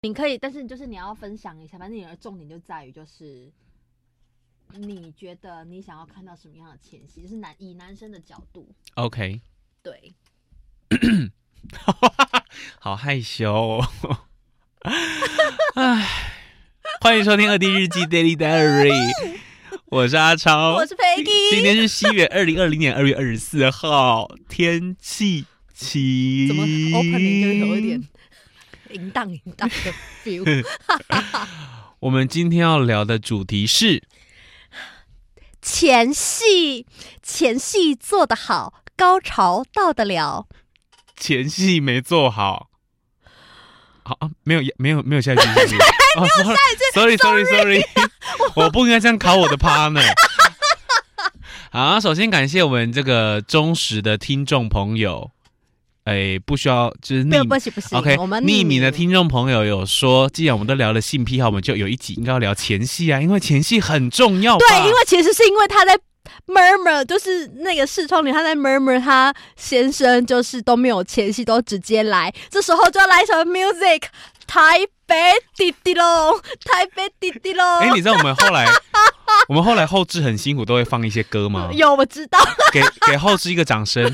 你可以，但是就是你要分享一下，反正你的重点就在于就是你觉得你想要看到什么样的前戏，就是以男生的角度。 OK， 对， 好害羞哦。唉，欢迎收听2 D 日记 Daily Diary， 我是阿超， 我是 Peggy。 今天是西元2020年2月24号，天气晴。 怎么 opening 就有一点淫荡的 feel？ 我们今天要聊的主题是前戏做得好，高潮到得了。 前戏没做好。好啊，没有下一句是不是？ 没有下一句 ，sorry， 我不应该这样考我的 partner。好，首先感谢我们这个忠实的听众朋友，不需要就是不行 ，OK， 我们匿名的听众朋友有说，既然我们都聊了性癖好，我们就有一集应该要聊前戏啊，因为前戏很重要吧。 对，因为其实是因为他在 murmur， 就是那个视窗里他在 murmur， 他先生就是都没有前戏，都直接来，这时候就要来一首 music， 台北滴滴隆，台北滴滴隆。 你知道我们后来后制很辛苦，都会放一些歌吗？ 有，我知道。 给后制一个掌声。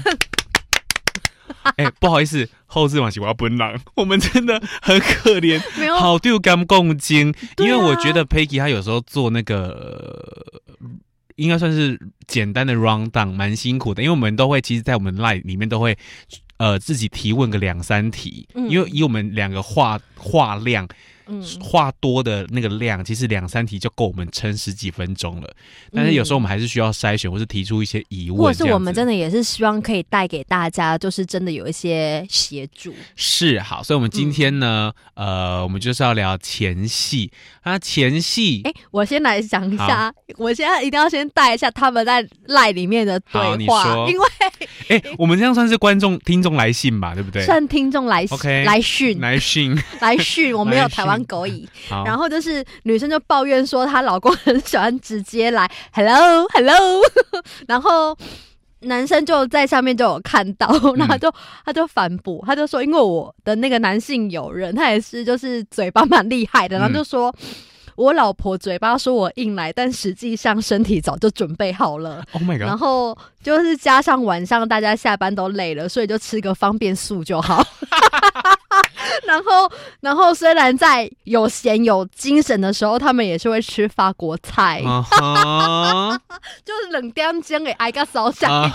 不好意思，后置往起我要奔狼，我们真的很可怜，好丢感共经。因为我觉得 Peggy 她有时候做那个应该算是简单的 round down 蛮辛苦的，因为我们都会其实在我们 line 里面都会自己提问个2-3题，因为以我们两个话量。话多的那个量，其实2-3题就够我们撑10几分钟了。但是有时候我们还是需要筛选，或是提出一些疑问， 或者是我们真的也是希望可以带给大家，就是真的有一些协助。是好，所以我们今天呢，我们就是要聊前戏。前戏， 我先来讲一下，我现在一定要先带一下他们在 LINE 里面的对话，因为我们这样算是听众来信吧，对不对？ 算听众来信，okay， 来讯，我没有台湾狗语。然后就是女生就抱怨说她老公很喜欢直接来 hello， 然后男生就在下面就有看到，然后他就反驳，他就说因为我的那个男性友人他也是就是嘴巴蛮厉害的，然后就说我老婆嘴巴说我硬来，但实际上身体早就准备好了。 Oh my god！ 然后就是加上晚上大家下班都累了，所以就吃个方便素就好。然后虽然在有闲有精神的时候，他们也是会吃法国菜，就是冷点钟给挨个烧下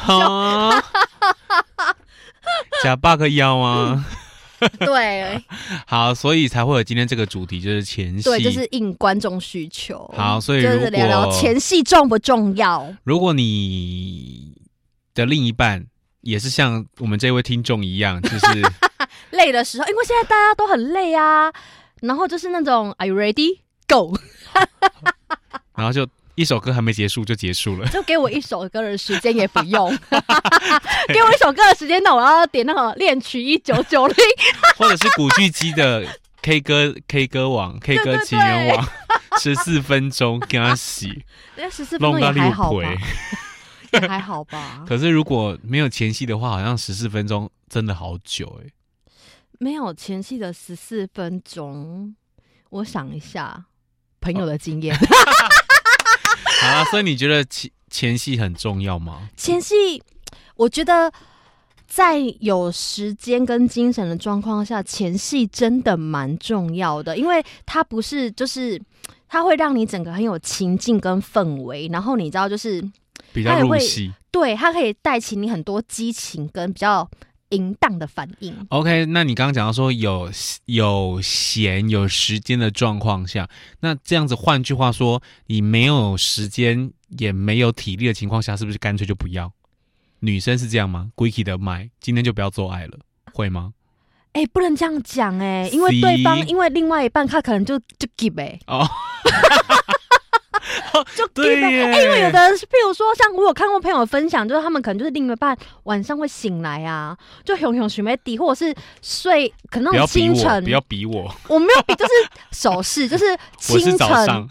假8个腰啊。 对， 好，所以才会有今天这个主题，就是前戏。 对，就是应观众需求。 好，所以就是聊聊前戏重不重要。 如果你的另一半也是像我们这位听众一样，就是累的时候，因为现在大家都很累啊，然后就是那种 Are you ready? Go 然后就一首歌还没结束就结束了， 就给我一首歌的时间也不用。给我一首歌的时间，那我要点那个恋曲1990， 或者是古巨基的 K 歌王 K 歌情人王，14分钟给他洗 ，14分钟也还好吧，也还好吧。 可是如果没有前戏的话，好像14分钟真的好久没有前戏的14分钟，我想一下朋友的经验。 好啦，所以你觉得前戏很重要吗？ 前戏，我觉得在有时间跟精神的状况下，前戏真的蛮重要的，因为它不是就是它会让你整个很有情境跟氛围，然后你知道就是比较入戏， 对，它可以带起你很多激情跟比较淫荡的反应。 OK， 那你刚刚讲到说有闲有时间的状况下，那这样子换句话说，你没有时间也没有体力的情况下，是不是干脆就不要？女生是这样吗？ Quickie 的麦今天就不要做爱了，会吗？ 不能这样讲因为对方因为另外一半他可能就 give 就对耶， 因为有的譬如说像我有看过朋友分享，就是他们可能就是另一半晚上会醒来啊，就熊熊许没底，或者是睡可能那种清晨， 不要逼我， 我没有比，就是手势，就是清晨，我是早上，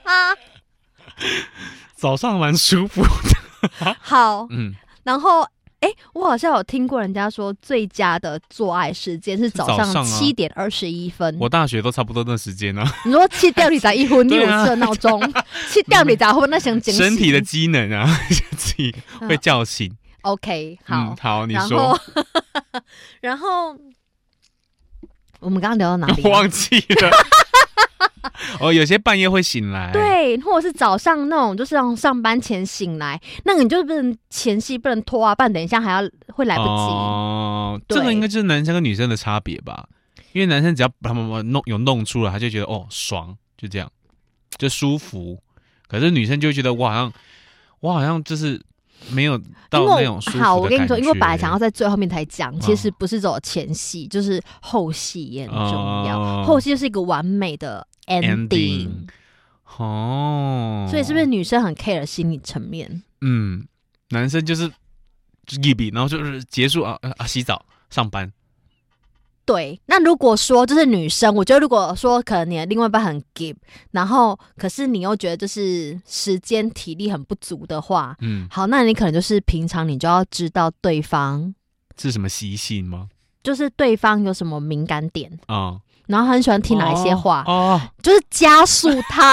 早上蛮舒服的。 好，然后我好像有听过人家说，最佳的做爱时间是早上7点21分。 我大学都差不多那时间啊。 你说7点21分，你有设闹钟？7点20分，那想惊醒身体的机能啊，自己会叫醒。 OK， 好， 好，你说。 然后我们刚刚聊到哪里？ 我忘记了。有些半夜会醒来， 对，或者是早上那种，就是让上班前醒来，那个你就不能前戏不能拖啊，不然等一下还要会来不及。 这个应该就是男生跟女生的差别吧？因为男生只要把他们弄出来，他就觉得爽，就这样，就舒服。可是女生就会觉得我好像就是没有到那种舒服的感觉。 好，我跟你说，因为我本来想要在最后面才讲，其实不是只有前戏，就是后戏也很重要。后戏就是一个完美的ending。所以是不是女生很 care 心理层面？ 男生就是一笔，然后就是结束洗澡上班。 对，那如果说就是女生，我觉得如果说可能你的另外一半很 give， 然后可是你又觉得就是时间体力很不足的话，好，那你可能就是平常你就要知道对方是什么习性吗？ 就是对方有什么敏感点然后很喜欢听哪一些话就是加速他。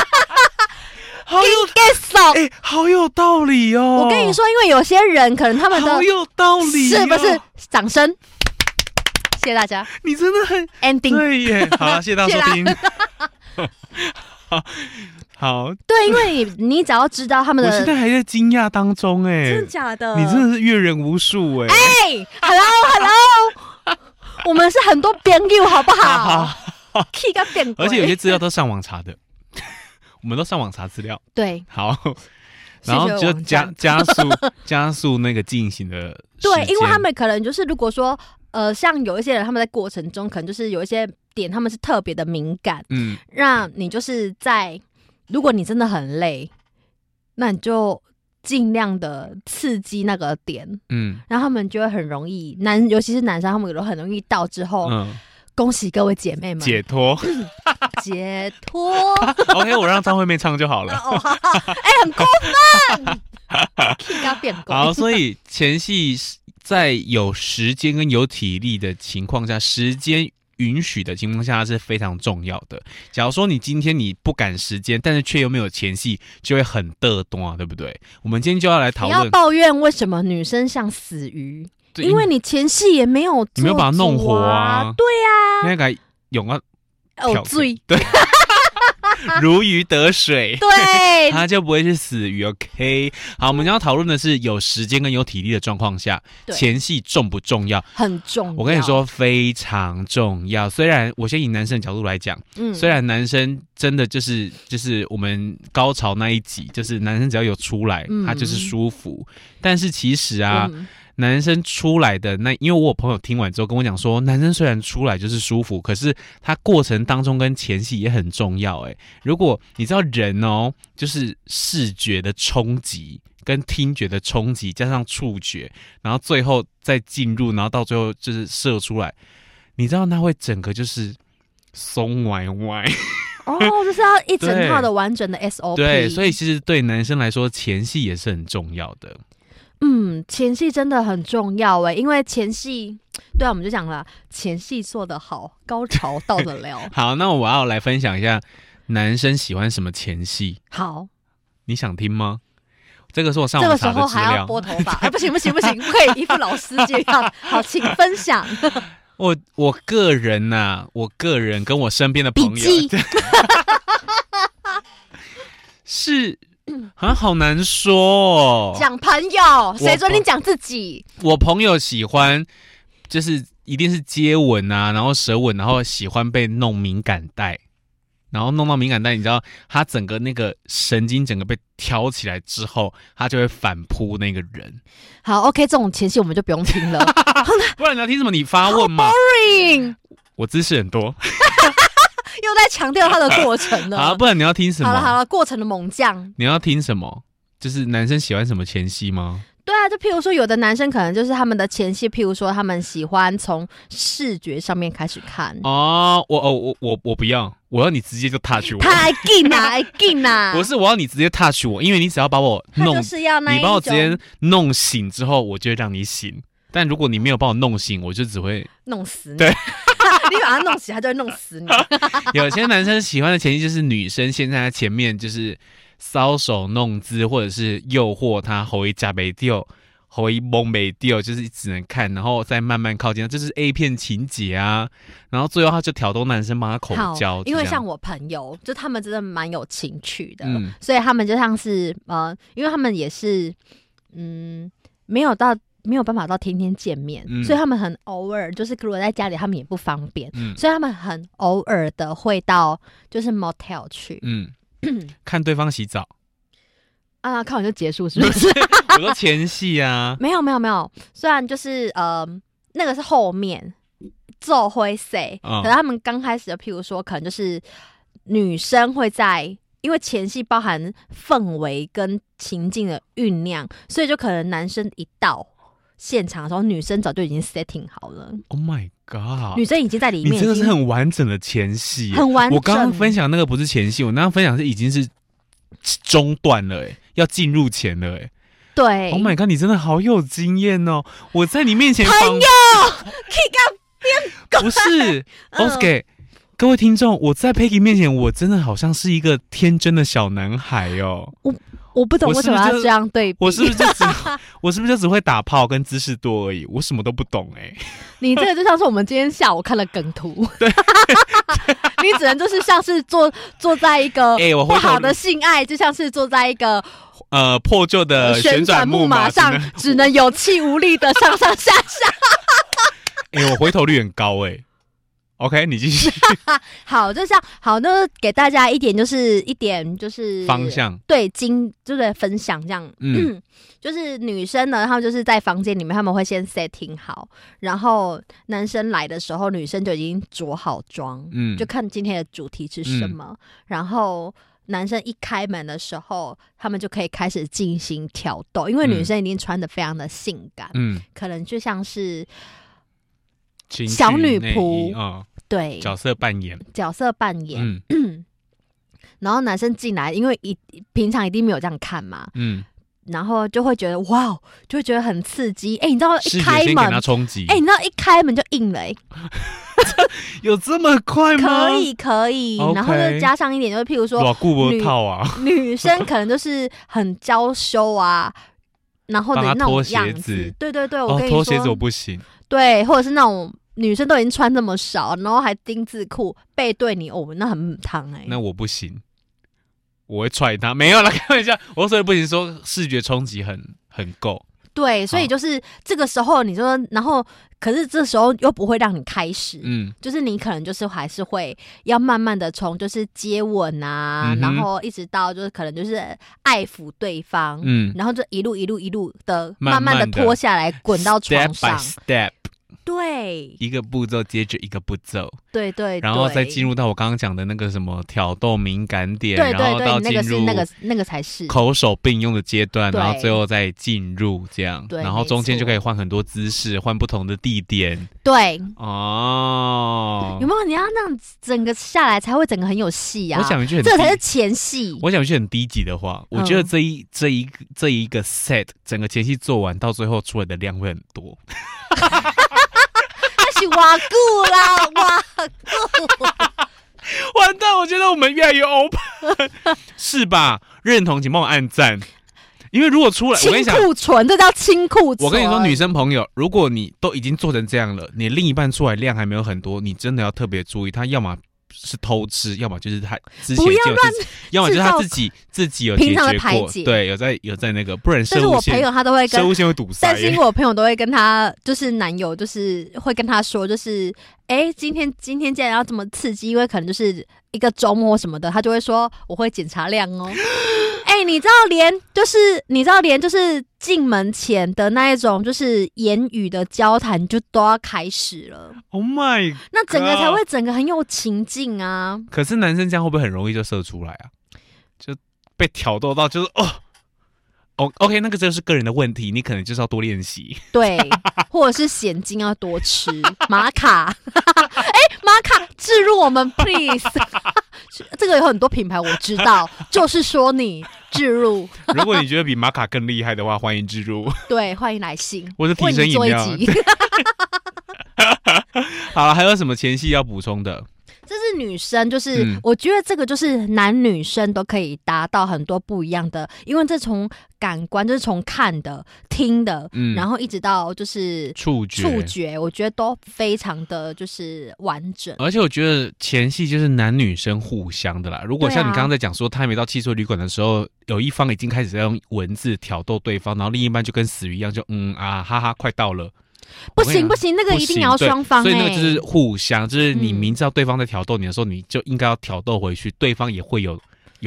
好有道理哦！ 我跟你说，因为有些人可能他们的好有道理是不是？掌声。谢谢大家， 你真的很 ending 对耶！好了，谢谢大家收听。好， 对，因为你只要知道他们的， 我现在还在惊讶当中哎， 真的假的？ 你真的是阅人无数哎 ！Hello， 我们是很多朋友好不好？ 而且有些资料都上网查的，我们都上网查资料。 对， 好。然后就加速那个进行的时间。 对，因为他们可能就是如果说像有一些人他们在过程中可能就是有一些点他们是特别的敏感，让你就是在如果你真的很累，那你就尽量的刺激那个点，然后他们就会很容易尤其是男生，他们有很容易到之后。恭喜各位姐妹们解脱解脱。 OK， 我让张惠妹唱就好了。 很过分。 好，所以前戏在有时间跟有体力的情况下，时间允许的情况下是非常重要的。假如说你今天你不赶时间，但是却又没有前戏，就会很嘚多，对不对？我们今天就要来讨论， 你要抱怨为什么女生像死鱼。因为你前戏也没有做， 你没有把它弄活啊！ 对啊， 那个泳啊， 醉， 对，如鱼得水， 对， 它就不会是死鱼。OK， 好，我们要讨论的是有时间跟有体力的状况下，前戏重不重要？ 很重要。 我跟你说，非常重要。虽然我先以男生的角度来讲，虽然男生真的就是我们高潮那一集，就是男生只要有出来，他就是舒服。但是其实啊。男生出来的因为我有朋友听完之后跟我讲说，男生虽然出来就是舒服，可是他过程当中跟前戏也很重要。如果你知道人就是视觉的冲击跟听觉的冲击加上触觉，然后最后再进入，然后到最后就是射出来，你知道那会整个就是松歪歪。 就是要一整套的完整的 SOP。 对，所以其实对男生来说，前戏也是很重要的。 前戏真的很重要因为前戏，对啊，我们就讲了，前戏做得好，高潮到得了。 好，那我要来分享一下男生喜欢什么前戏。 好， 你想听吗？这个是我上网查的资料。这个时候还要拨头发？不行，不可以一副老司机一样。好，请分享。 我个人我个人跟我身边的朋友是。好难说讲朋友，谁说你讲自己？ 我朋友喜欢，就是一定是接吻然后舌吻，然后喜欢被弄敏感带，然后弄到敏感带，你知道他整个那个神经整个被挑起来之后，他就会反扑那个人。 好 ，OK， 这种前戏我们就不用听了。 不然你要听什么？你发问嘛。 boring。 我知识很多。 又在强调他的过程了。 好，不然你要听什么？ 好了，过程的猛将。 你要听什么？就是男生喜欢什么前戏吗？ 对啊，就譬如说，有的男生可能就是他们的前戏，譬如说他们喜欢从视觉上面开始看。 我不要， 我要你直接就 touch 我， 太近啦，近啦！ 不是，我要你直接 touch 我，因为你只要把我弄，你把我直接弄醒之后，我就会让你醒。但如果你没有把我弄醒，我就只会弄死你。 对， 你把他弄醒，他就会弄死你。 有些男生喜欢的前提就是女生先在他前面就是搔首弄姿，或者是诱惑他，吼一加没掉。后一懵没掉，就是只能看，然后再慢慢靠近，这是 A 片情节啊。然后最后他就挑逗男生帮他口交， 因为像我朋友，就他们真的蛮有情趣的，所以他们就像是因为他们也是没有办法到天天见面，所以他们很偶尔，就是如果在家里他们也不方便，所以他们很偶尔的会到就是 motel 去， 看对方洗澡。 啊，看完就结束是不是？ 我说前戏啊， 没有，虽然就是那个是后面奏会 say，可是他们刚开始的，譬如说可能就是女生会在，因为前戏包含氛围跟情境的酝酿，所以就可能男生一到现场的时候，女生早就已经 setting 好了。 Oh my god！ 女生已经在里面， 你这个是很完整的前戏， 很完整。 我刚刚分享那个不是前戏，我刚刚分享是已经是中段了，要进入前了， 对 ，Oh my god， 你真的好有经验哦！我在你面前， 朋友 ，Kick 不是 ，Oscar， 各位听众，我在 Peggy 面前，我真的好像是一个天真的小男孩哦。 我不懂为什么要这样对比， 我是不是就只会打炮跟姿势多而已？我什么都不懂你这个就像是我们今天下午看了梗图，对，你只能就是像是坐在一个不好的性爱，就像是坐在一个破旧的旋转木马上，只能有气无力的上上下下。 我回头率很高OK， 你继续。 好，就像好，那给大家一点就是方向， 对，就是分享这样。就是女生呢，她们就是在房间里面，他们会先 setting 好，然后男生来的时候，女生就已经着好妆，就看今天的主题是什么，然后男生一开门的时候，他们就可以开始进行挑逗，因为女生一定穿得非常的性感，可能就像是小女仆。对， 角色扮演， 然后男生进来，因为平常一定没有这样看嘛，然后就会觉得哇，就会觉得很刺激。你知道一开门， 给他冲击， 你知道一开门就硬了有这么快吗？ 可以， okay， 然后就加上一点，就是譬如说女生可能就是很娇羞啊，然后的那种样子，对，我跟你说， 脱鞋子我不行， 对，或者是那种。女生都已经穿这么少，然后还丁字裤背对你，那很母汤那我不行，我会踹他。没有啦，开玩笑。我说的不行，说视觉冲击很够。 对，所以就是这个时候，你说，然后可是这时候又不会让你开始，就是你可能就是还是会要慢慢的从就是接吻啊，然后一直到就是可能就是爱抚对方，然后就一路的慢慢的拖下来，滚到床上 ，step by step。 对， 一个步骤接着一个步骤， 对， 然后再进入到我刚刚讲的那个什么挑逗敏感点， 对， 然后到进入那个才是口手并用的阶段，然后最后再进入这样， 对， 然后中间就可以换很多姿势，换不同的地点， 对，有没有？你要那样整个下来才会整个很有戏啊！ 我讲一句这才是前戏。 我讲一句很低级的话，我觉得这一个 set 整个前戏做完到最后出来的量会很多。 瓦固啦，瓦固！ 完蛋，我觉得我们越来越 open， 是吧？认同请帮我按赞，因为如果出来，我跟你讲， 清库存，这叫清库存。 我跟你说，女生朋友，如果你都已经做成这样了，你另一半出来量还没有很多，你真的要特别注意，他要么是偷吃，要么就是他之前要么就是他自己有平常的排解，对，有在那个，不然但是我朋友他都会跟射物线会堵塞， 但是因为我朋友都会跟他就是男友就是会跟他说，就是今天既然要这么刺激，因为可能就是一个周末什么的，他就会说我会检查量哦。你知道连就是进门前的那一种就是言语的交谈就都要开始了。 Oh my god， 那整个才会整个很有情境啊。 可是男生这样会不会很容易就射出来啊？就被挑逗到就是OK， 那个就是个人的问题，你可能就是要多练习， 对，或者是咸精要多吃玛卡，玛卡置入我们 please。 这个有很多品牌我知道，就是说你置入。 如果你觉得比玛卡更厉害的话，欢迎置入。 对，欢迎来信。 我是提神饮料。好了，还有什么前戏要补充的？ 这是女生，就是我觉得这个就是男女生都可以达到很多不一样的，因为这从感官就是从看的、听的，然后一直到就是触觉，我觉得都非常的就是完整。 而且我觉得前戏就是男女生互相的啦。如果像你刚刚在讲说，他还没到汽车旅馆的时候，有一方已经开始在用文字挑逗对方，然后另一半就跟死鱼一样，就哈哈，快到了。 不行，那个一定要双方， 所以那个就是互相，就是你明知道对方在挑逗你的时候，你就应该要挑逗回去，对方也会有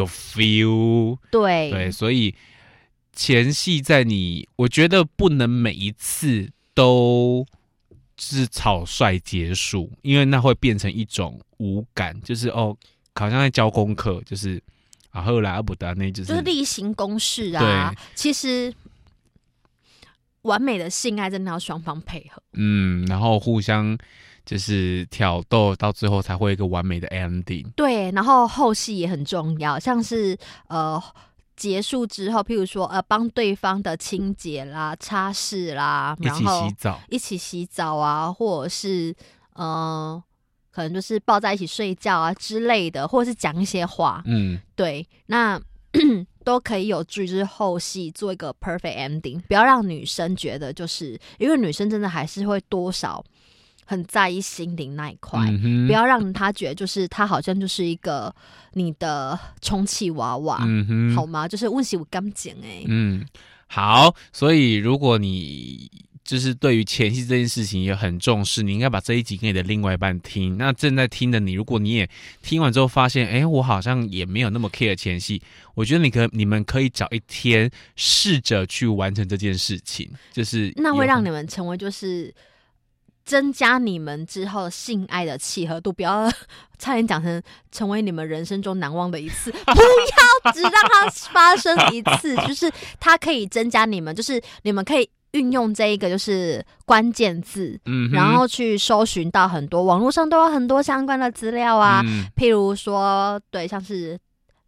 feel。对，所以前戏在我觉得不能每一次都是草率结束，因为那会变成一种无感，就是好像在教功课，就是后来不达那就是例行公事啊。其实完美的性爱真的要双方配合，然后互相就是挑逗，到最后才会有一个完美的 ending。对，然后后戏也很重要，像是结束之后，譬如说帮对方的清洁啦、擦拭啦，然后一起洗澡啊，或者是可能就是抱在一起睡觉啊之类的，或者是讲一些话。对，那都可以有助于就是后戏做一个 perfect ending， 不要让女生觉得就是因为女生真的还是会多少很在意心灵那一块，不要让她觉得就是她好像就是一个你的充气娃娃，好吗？就是问题我刚讲好，所以如果你就是对于前戏这件事情也很重视，你应该把这一集给你的另外一半听。那正在听的你，如果你也听完之后发现，我好像也没有那么 care 前戏，我觉得你们可以找一天试着去完成这件事情，就是那会让你们成为就是增加你们之后性爱的契合度，不要差点讲成为你们人生中难忘的一次，不要只让它发生一次，就是它可以增加你们，就是你们可以运用这一个就是关键字，然后去搜寻到很多网络上都有很多相关的资料啊，譬如说对，像是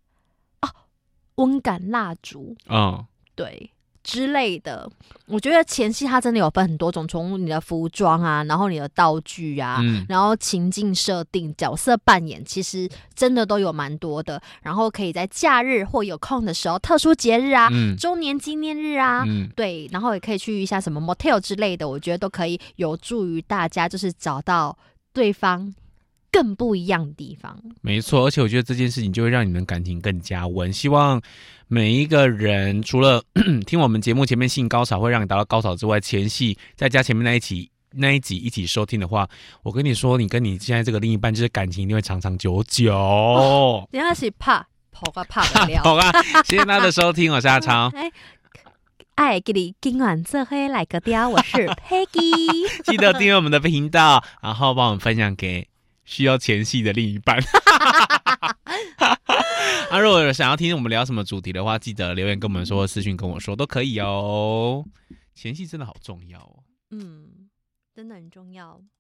温感蜡烛，对之类的。我觉得前戏它真的有分很多种，从你的服装啊，然后你的道具啊，然后情境设定、角色扮演，其实真的都有蛮多的。然后可以在假日或有空的时候、特殊节日啊、周年纪念日啊，对，然后也可以去一下什么 motel 之类的，我觉得都可以有助于大家就是找到对方更不一样的地方。 没错，而且我觉得这件事情就会让你们感情更加温。希望每一个人除了听我们节目前面性高潮会让你达到高潮之外，前戏再加前面那一集一起收听的话，我跟你说，你跟你现在这个另一半就是感情一定会长长久久。 等下是怕不了。 好啊，谢谢大家的收听，我是阿超。 爱给你今晚这黑来个雕，我是 Peggy。 记得订阅我们的频道，然后帮我们分享给需要前戏的另一半。如果想要听我们聊什么主题的话，记得留言跟我们说，私讯跟我说都可以哦。前戏真的好重要哦。 真的很重要。